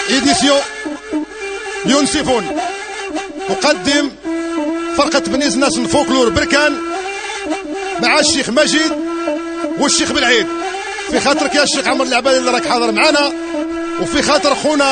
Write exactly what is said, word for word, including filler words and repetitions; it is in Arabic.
إديسيون ينسفون. أقدم فرقة بني زناس من فولكلور بركان مع الشيخ مجيد والشيخ بالعيد، في خاطرك يا الشيخ عمر العبادي اللي راك حاضر معنا، وفي خاطر خونا